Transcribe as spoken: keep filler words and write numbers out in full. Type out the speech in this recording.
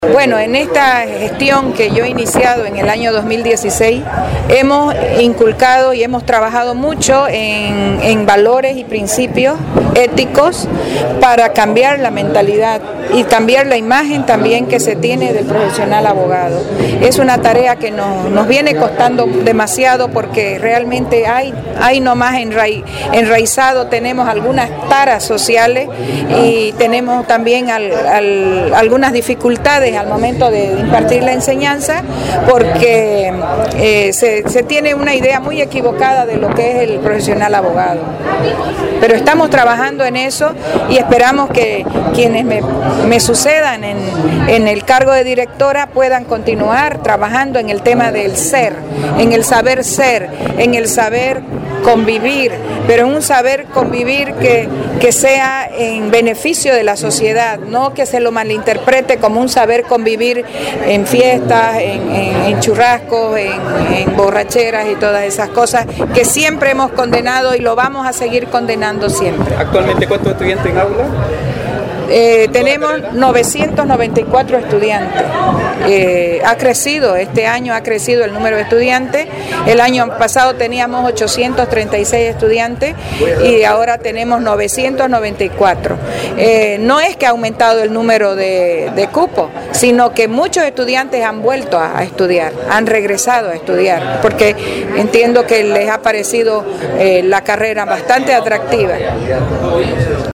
Bueno, en esta gestión que yo he iniciado en el año dos mil dieciséis, hemos inculcado y hemos trabajado mucho en, en valores y principios éticos para cambiar la mentalidad y cambiar la imagen también que se tiene del profesional abogado. Es una tarea que nos, nos viene costando demasiado porque realmente hay, hay nomás enra- enraizado, tenemos algunas taras sociales y tenemos también al, al, algunas dificultades al momento de impartir la enseñanza porque eh, se, se tiene una idea muy equivocada de lo que es el profesional abogado. Pero estamos trabajando en eso y esperamos que quienes me, me sucedan en, en el cargo de directora puedan continuar trabajando en el tema del ser, en el saber ser, en el saber convivir, pero en un saber convivir que, que sea en beneficio de la sociedad, no que se lo malinterprete como un saber convivir en fiestas, en, en, en churrascos, en, en borracheras y todas esas cosas que siempre hemos condenado y lo vamos a seguir condenando siempre. ¿Actualmente cuántos estudiantes en aula? Eh, tenemos novecientos noventa y cuatro estudiantes. Eh, ha crecido, este año ha crecido el número de estudiantes. El año pasado teníamos ochocientos treinta y seis estudiantes y ahora tenemos novecientos noventa y cuatro. Eh, no es que ha aumentado el número de, de cupos, sino que muchos estudiantes han vuelto a, a estudiar, han regresado a estudiar, porque entiendo que les ha parecido eh, la carrera bastante atractiva.